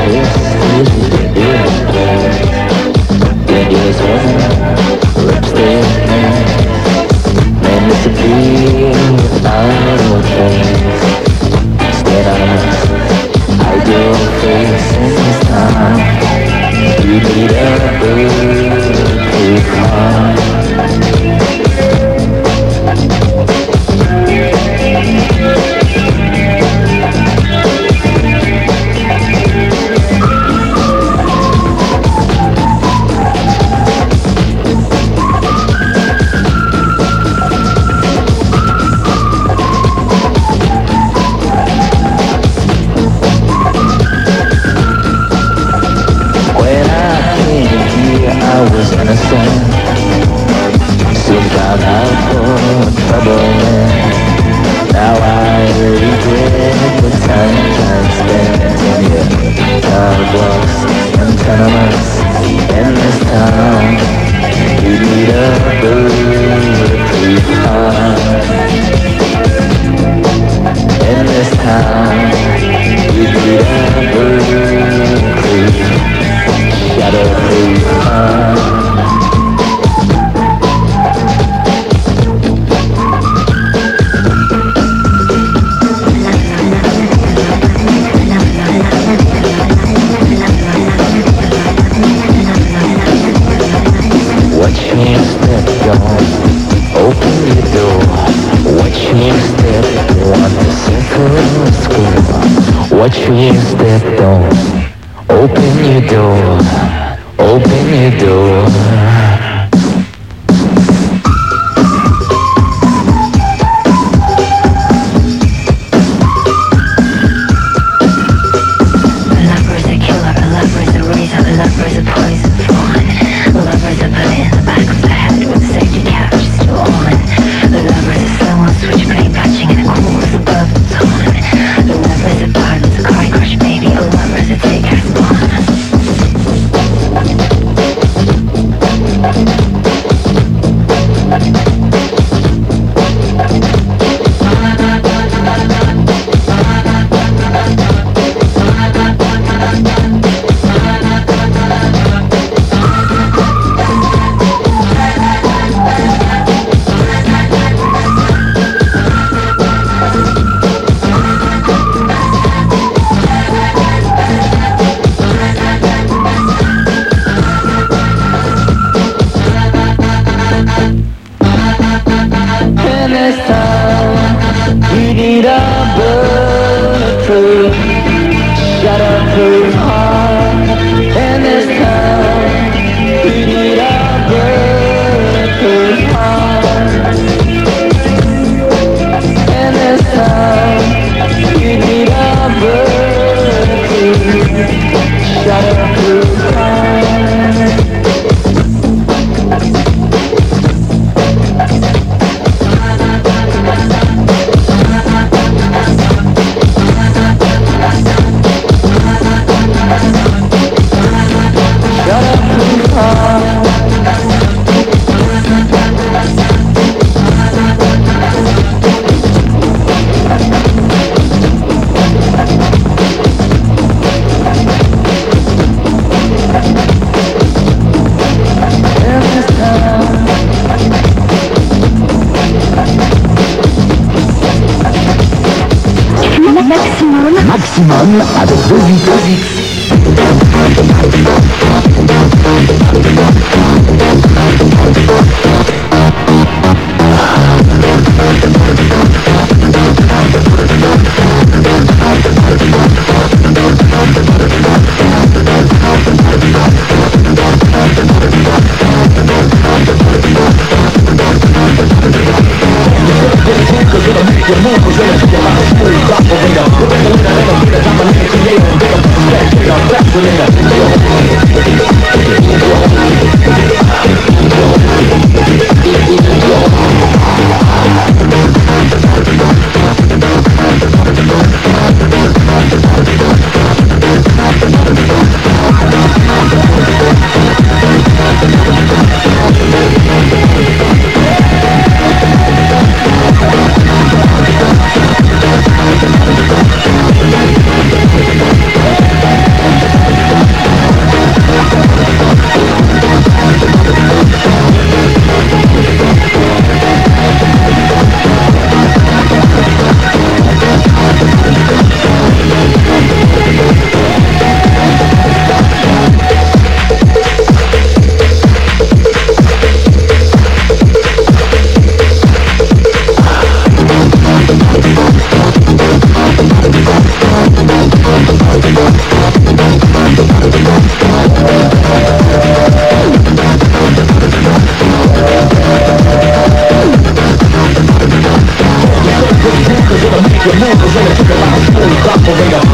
Maximum avec Dozy.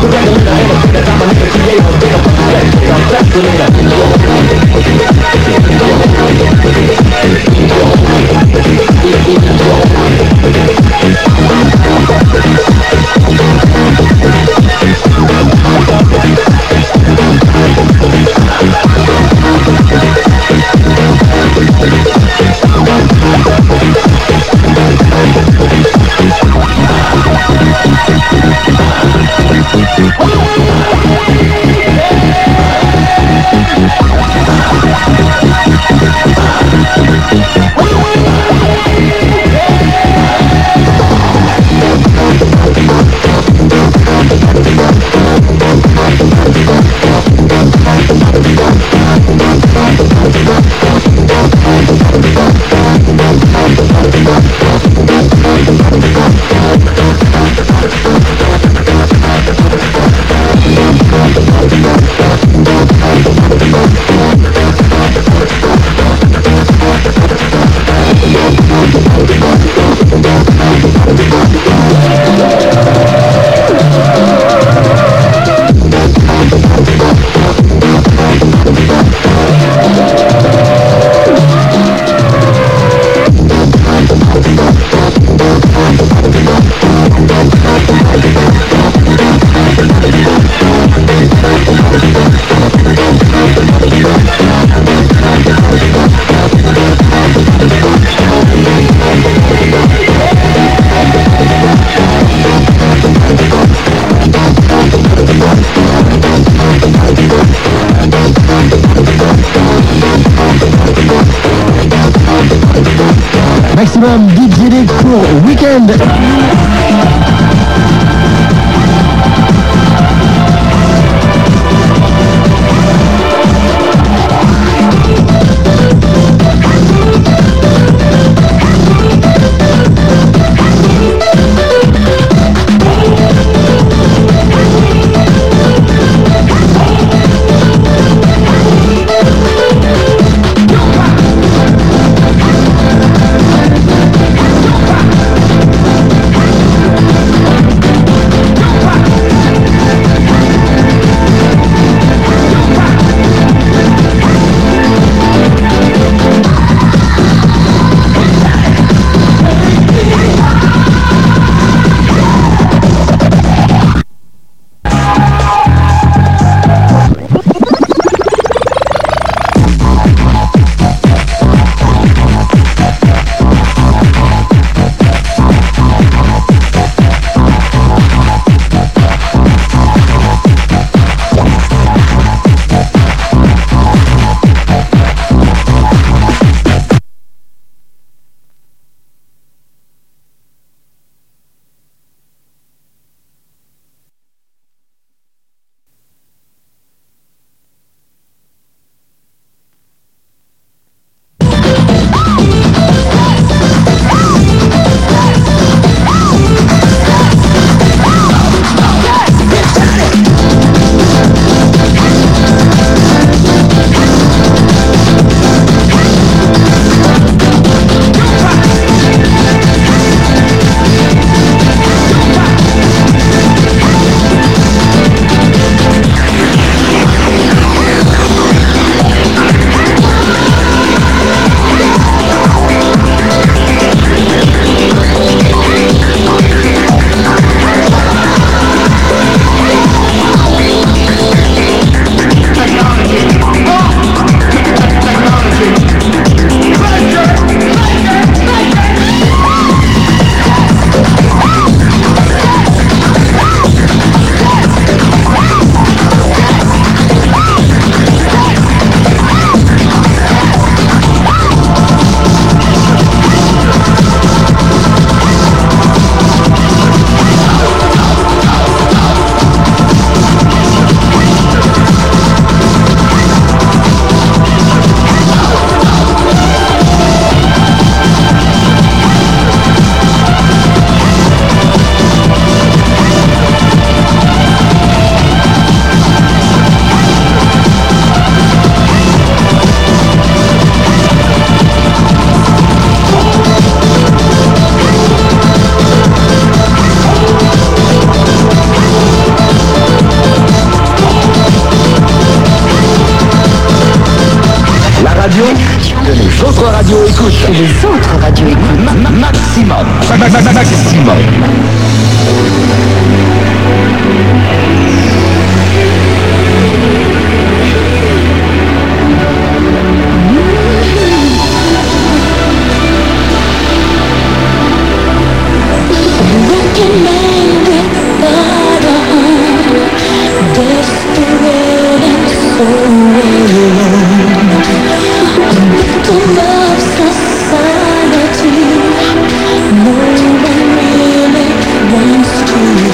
Maximum DJ pour Weekend. radio que les autres radios écoutent. Que les autres radios écoutent. Maximum. Maximum. Working man without a home, desperate and so alone, a victim of society. No one really wants to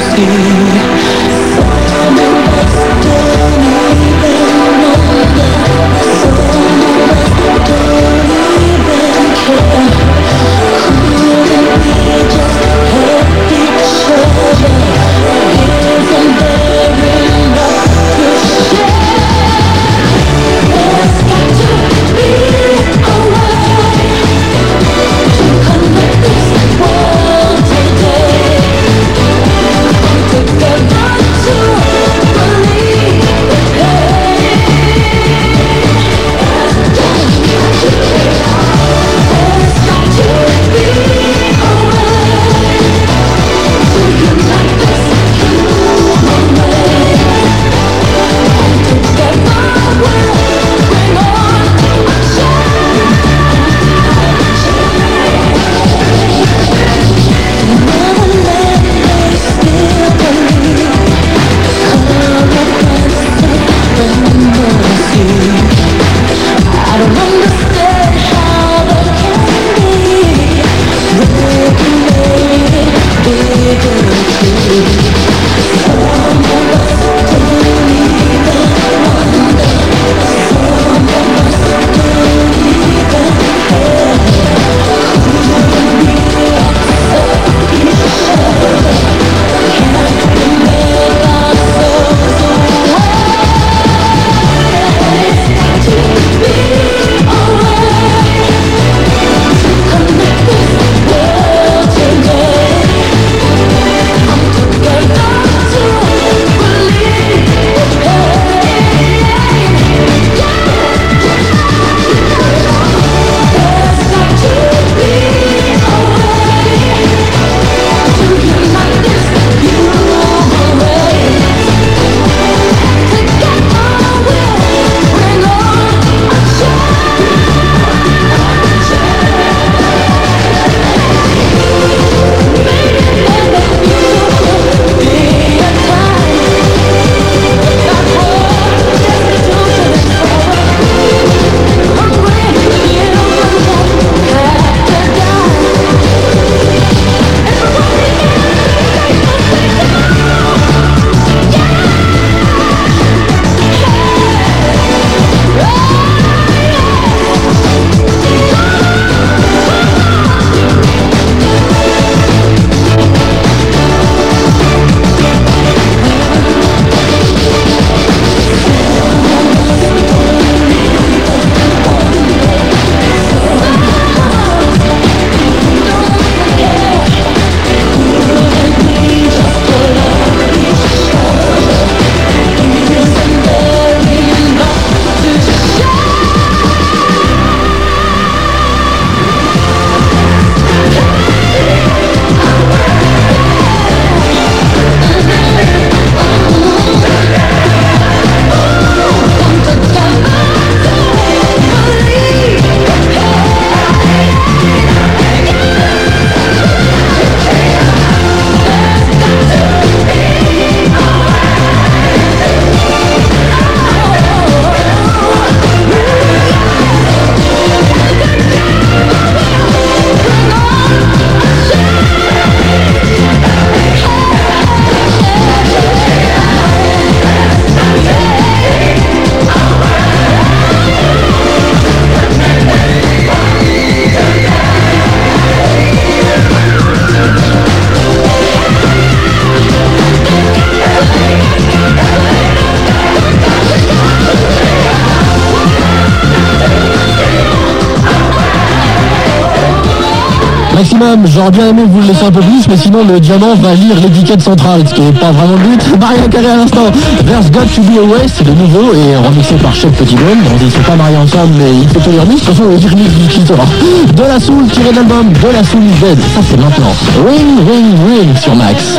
Maximum, j'aurais bien aimé vous le laisser un peu plus, mais sinon le diamant va lire l'étiquette centrale, ce qui n'est pas vraiment le but. Mariah Carey à l'instant, There's Got to Be a Way, c'est le nouveau et remixé par Chef Petit Bonhomme. Ils ne sont pas mariés ensemble, mais il fait tous les remixes. De toute façon, le remix du titre. De la Soul tiré de l'album De la Soul is Dead. Ça, c'est maintenant. Ring, ring, ring sur Max.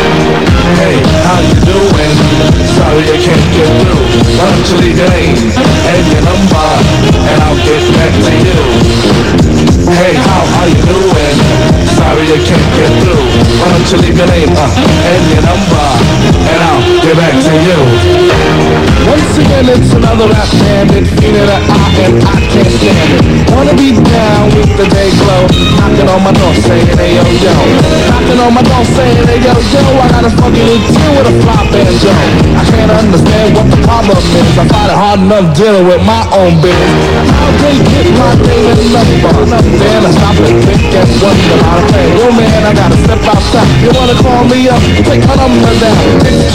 Hey, how you doing? Sorry I can't get through. Why don't you leave your name and your number, and I'll get back to you. Hey, how are you doing? Sorry I can't get through. Why don't you leave your name and your number, and I'll get back to you. Once again, it's another rap bandit, feeling an eye and I can't stand it. Wanna be down with the day glow, knocking on my door saying, hey yo yo. Knocking on my door saying, hey yo yo, I got a fucking deal with a fly banjo. I can't understand what the problem is. I find it hard enough dealing with my own business. How they get my name and number? Then I stop and think and wonder how to play. Oh man, I gotta step outside. You wanna call me up? Take my number down. It's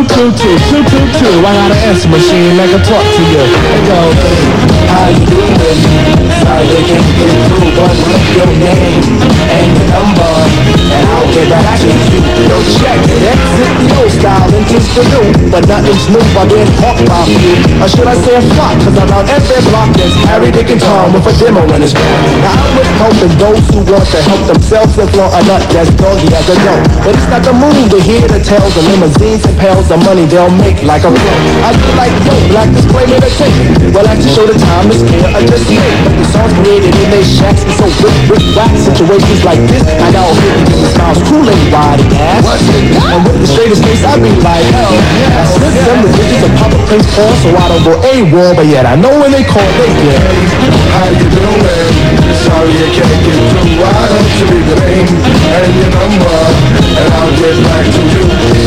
2222222. I got an answer machine that can talk to you. It goes, how you doing? Sorry they can't get through, but leave your name and your number, and I'll get back to you. Yo, check it. Exit the old style into the new, but nothing's new by being hawked by you. Or should I say a flock? Cause around every block there's Harry, Dick, and Tom with a demo in his mouth. Now I'm with helping those who want to help themselves and flaunt a nut that's doggy as a goat. But it's not the move to hear the tales of limousines and pails of money they'll make like a pro. I do like, yo, black disclaimer to take it. Well, I have to show the time is clear, I just made. But the songs created in they shacks be so brick, whack. Situations like this, I got all 50 different styles, Kool-Aid wide ass. And with the straightest face, I be like, hell yeah. I sent them the bitches and Papa Prince Paul, so I don't go AWOL, but yet I know when they call, they get. How you doing? Sorry I can't get through. Why don't you leave your name and your number, and I'll get back to you.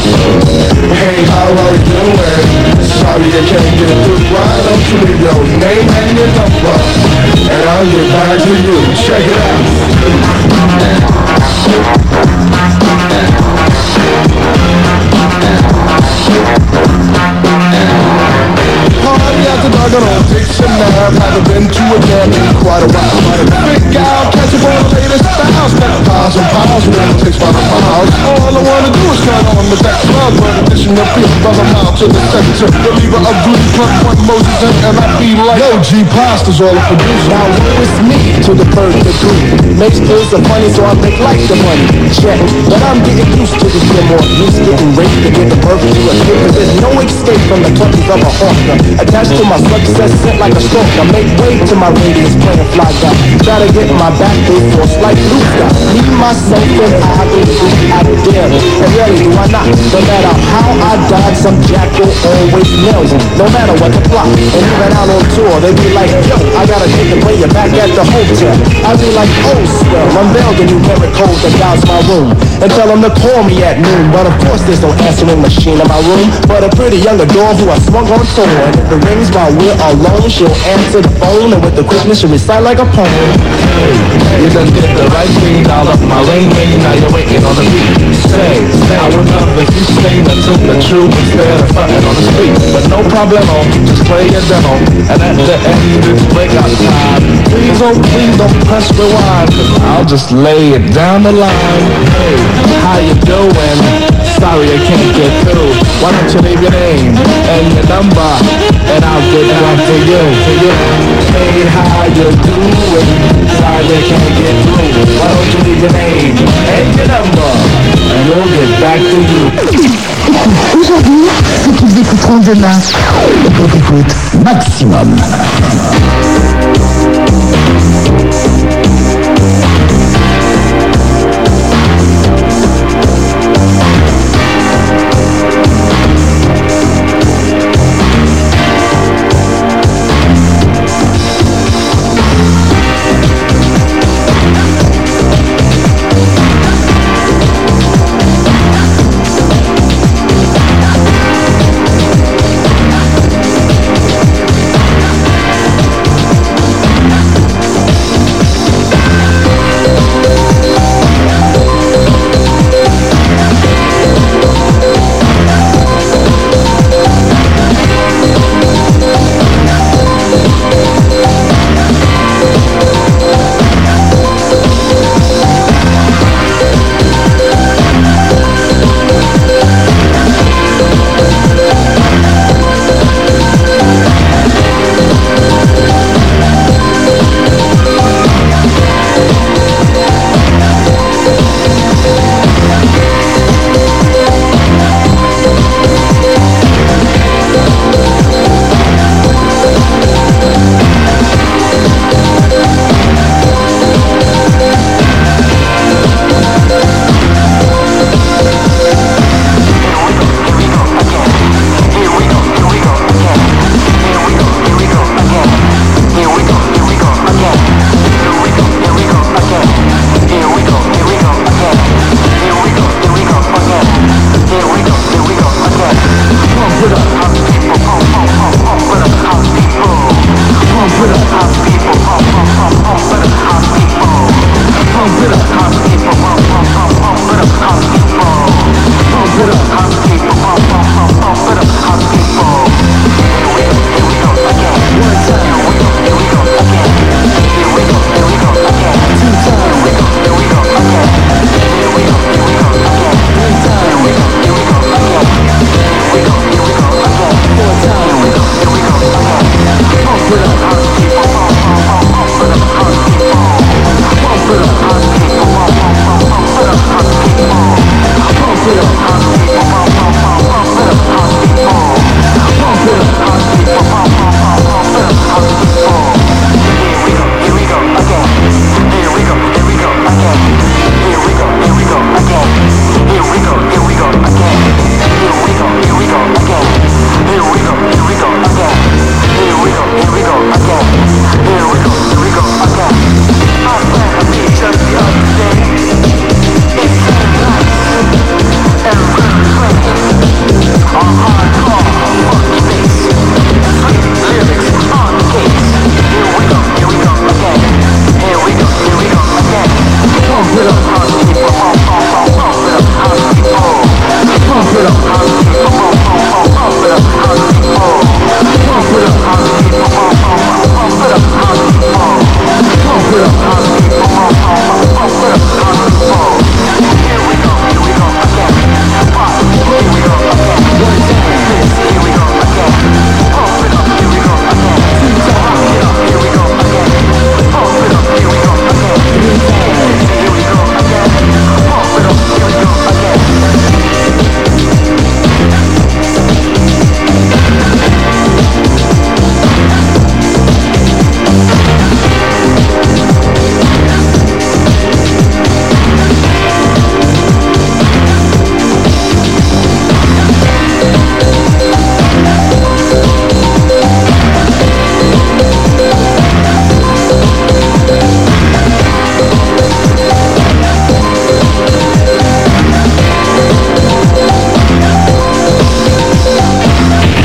Hey, how are you doing? Sorry I can't get through. Why don't you leave your name and your number, and I'll get back to you. Check it out. Party after dark on Dictionary. Haven't been to a jam in quite a while. Big gal, catch up on the latest styles. Spent piles and piles, whatever it takes by the miles. All I wanna do is count on the back club. But addition of people by the mile to the sector. Reliever of duty, front one Moses and I be like, yo, G Pasta's all the producer. Now it's me to the third degree. Makes pills are funny, so I make like the money. Check, but I'm getting used to this more. Used to getting raped to get the birth to a kid. Cause there's no escape from the clutches of a hawker. Attached to my success, sent like a stalker. Make way to my radius, playing fly guy. Gotta get my back big for a slight loose guy. Me, myself, and I believe I dare. And really, do I not? No matter how I died, some jackal always nails it. No matter what the plot. And even out on tour, they be like, yo, I gotta take the way back at the hotel. I be like, oh, swell, unveil the numeric code that guides my room. And tell them to call me at noon. But of course, there's no answering machine in my room. But a pretty young adore who I swung on tour. And if it rings while we're alone, she'll answer the phone. And with the quickness, she'll recite like a poem. Hey, you done did the right thing, dial up my ring. Now you're waiting on the beat. Say, I would love if you sing until the truth instead of fronting on the street. But no problemo, just play your demo. And at the end, it's breakout time. Please, oh please don't press rewind, cause I'll just lay it down the line. Hey, how you doing? Sorry I can't get through. Why don't you leave your name and your number, and I'll get back to you. Hey, how you doing? Sorry I can't get through. Why don't you leave your name and your number, and we'll get back to you. Aujourd'hui, ce qu'ils écouteront demain. Écoute maximum.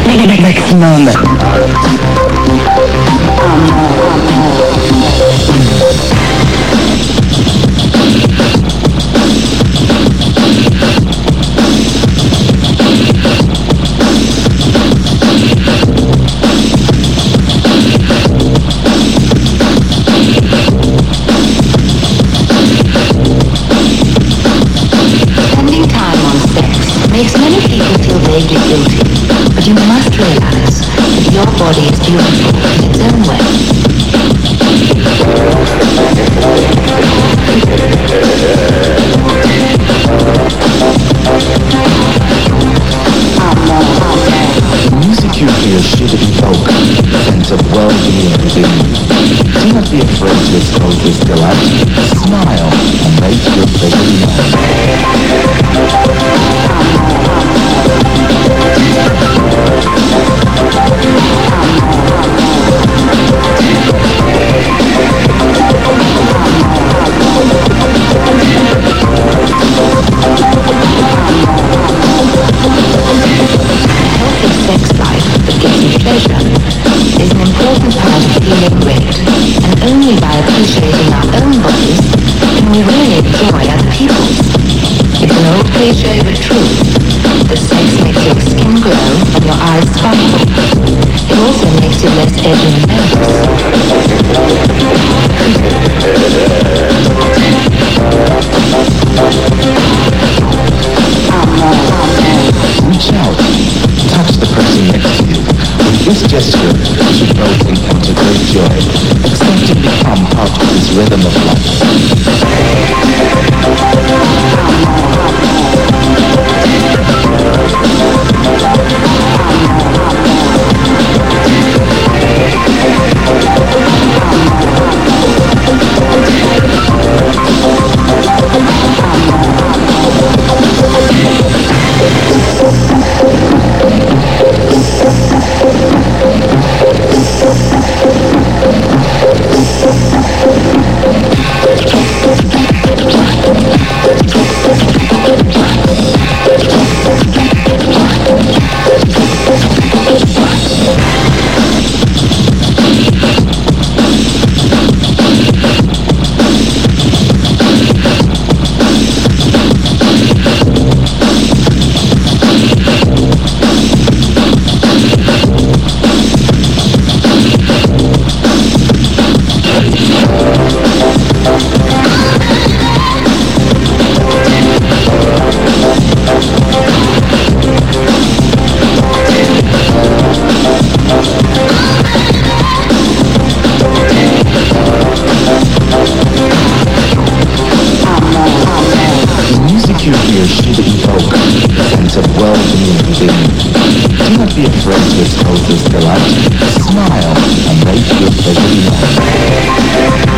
Maximum. Spending time on sex makes many people feel vaguely guilty, but you must realize that your body is beautiful in its own way. The music you hear should evoke a sense of well-being within you. Do not be afraid to expose this delight. Smile and make your pleasure known. Healthy sex life that gives you pleasure is an important part of feeling great, and only by appreciating our own bodies can we really enjoy other people's. It's an old cliche but true that sex makes your skin glow and your eyes sparkle. It also makes you less edgy and nervous. Reach out, touch the person next to you. With this gesture, you should both encounter great joy. Accept and become part of this rhythm of life. You hear should evoke a sense of well-being within you. Do not be afraid to expose this delight. Smile and make your pleasure known.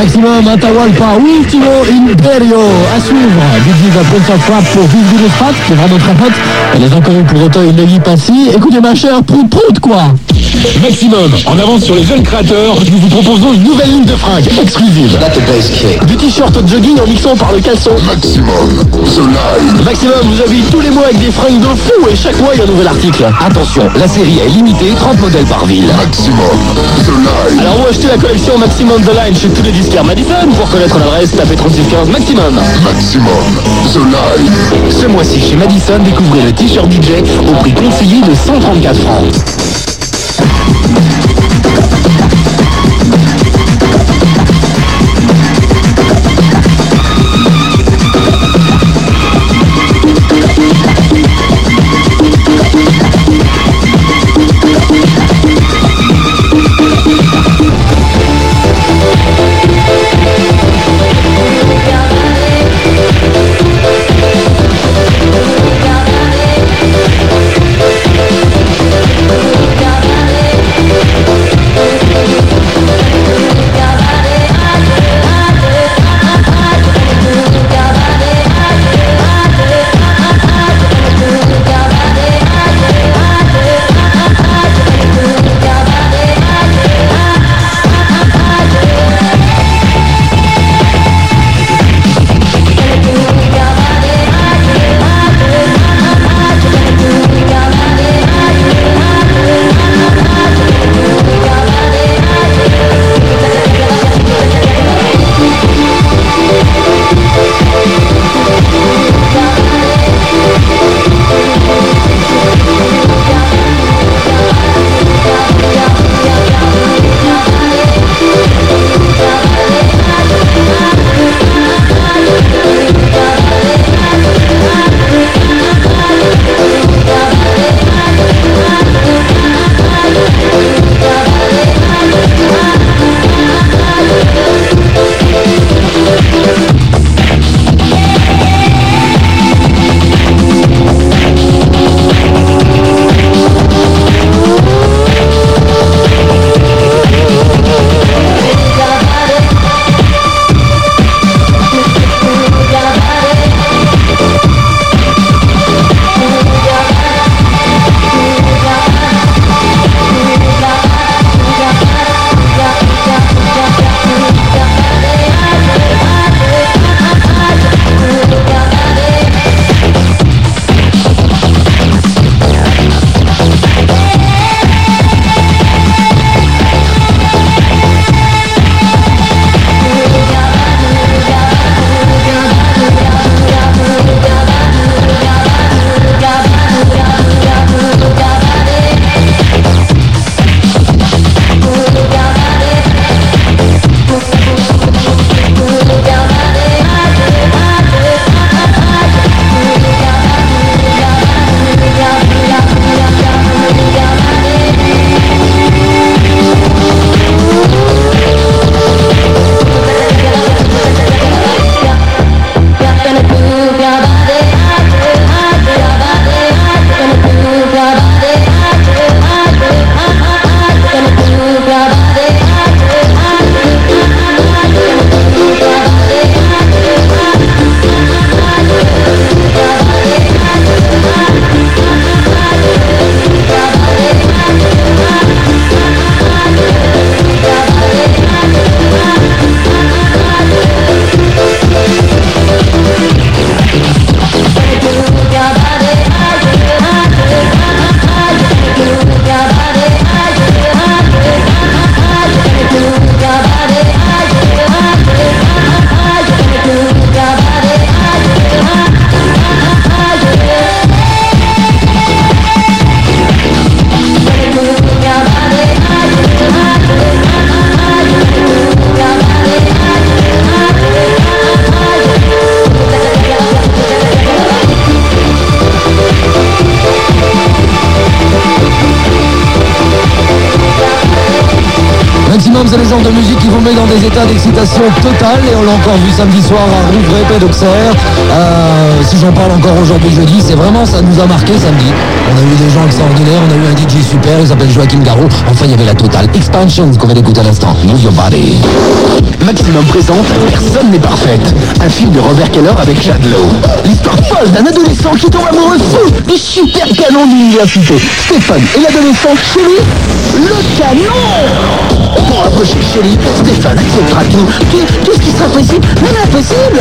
Maximum, Atahualpa, Ultimo Imperio. À suivre, Biggie The Prince of Rap pour Vince Strat, qui est vraiment très pote. Elle est encore eu pour autant une Nelly Passy. Écoutez ma chère, prout quoi. Maximum, en avance sur les jeunes créateurs, nous vous proposons une nouvelle ligne de fringues exclusive. Du t-shirt au jogging en mixant par le caleçon. Maximum, The Live. Maximum vous habille tous les mois avec des fringues de fou et chaque mois il y a un nouvel article. Attention, la série est limitée, 30 modèles par ville. Maximum, The Live. Alors vous achetez la collection Maximum The Line chez tous les disquaires Madison. Pour connaître l'adresse, tapez 3615 Maximum. Maximum, The Live. Ce mois-ci chez Madison, découvrez le t-shirt DJ au prix conseillé de 134 francs. Got Maximum, c'est le genre de musique qui vous met dans des états d'excitation totale, et on l'a encore vu samedi soir à Rouvray, Pays d'Auxerre. Si j'en parle encore aujourd'hui jeudi, c'est vraiment, ça nous a marqué samedi. On a eu des gens extraordinaires, on a eu un DJ super, il s'appelle Joachim Garraud. Enfin, il y avait la totale Expansion qu'on va écouter à l'instant. Move Your Body. Maximum présente Personne n'est parfaite. Un film de Robert Keller avec Chad Lowe. L'histoire folle d'un adolescent qui tombe amoureux fou du super canon de l'université. Stéphane et l'adolescent Shelly, le canon. Pour approcher Shelly, Stéphane acceptera tout. Qu'est-ce qui sera possible? Même impossible.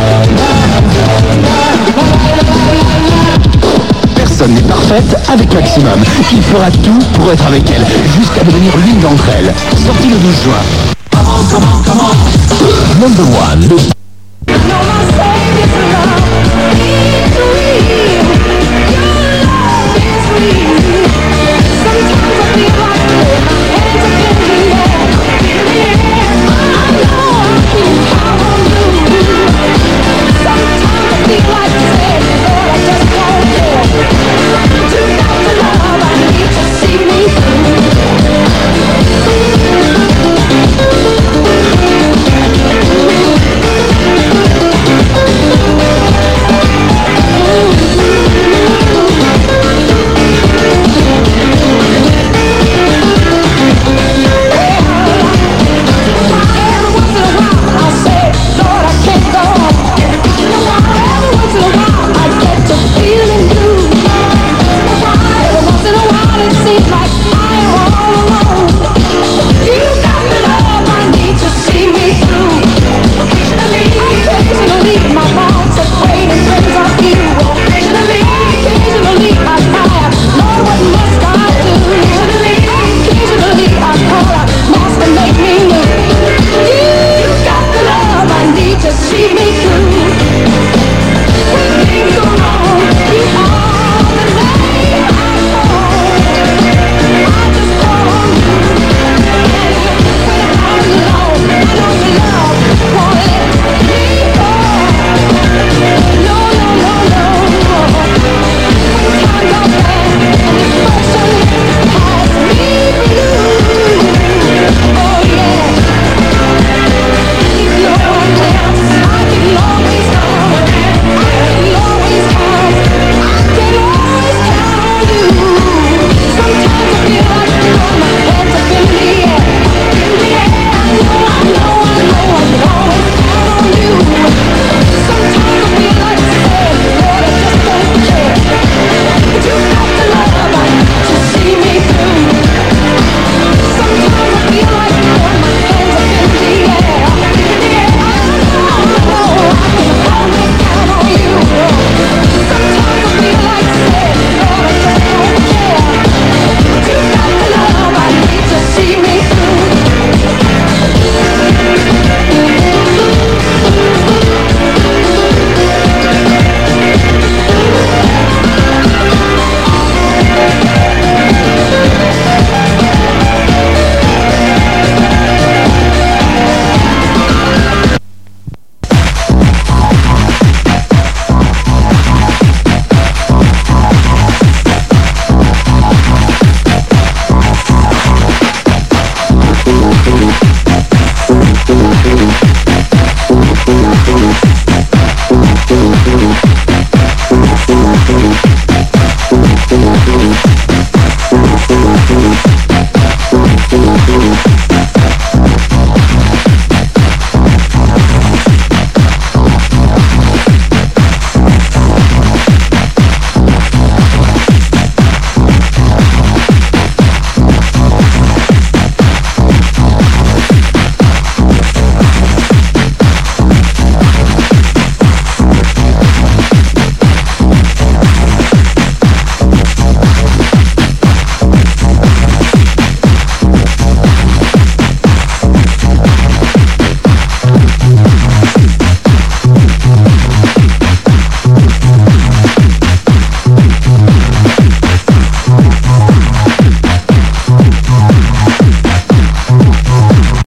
Personne n'est parfaite avec Maximum. Il fera tout pour être avec elle, jusqu'à devenir l'une d'entre elles. Sorti le 12 juin. Number one.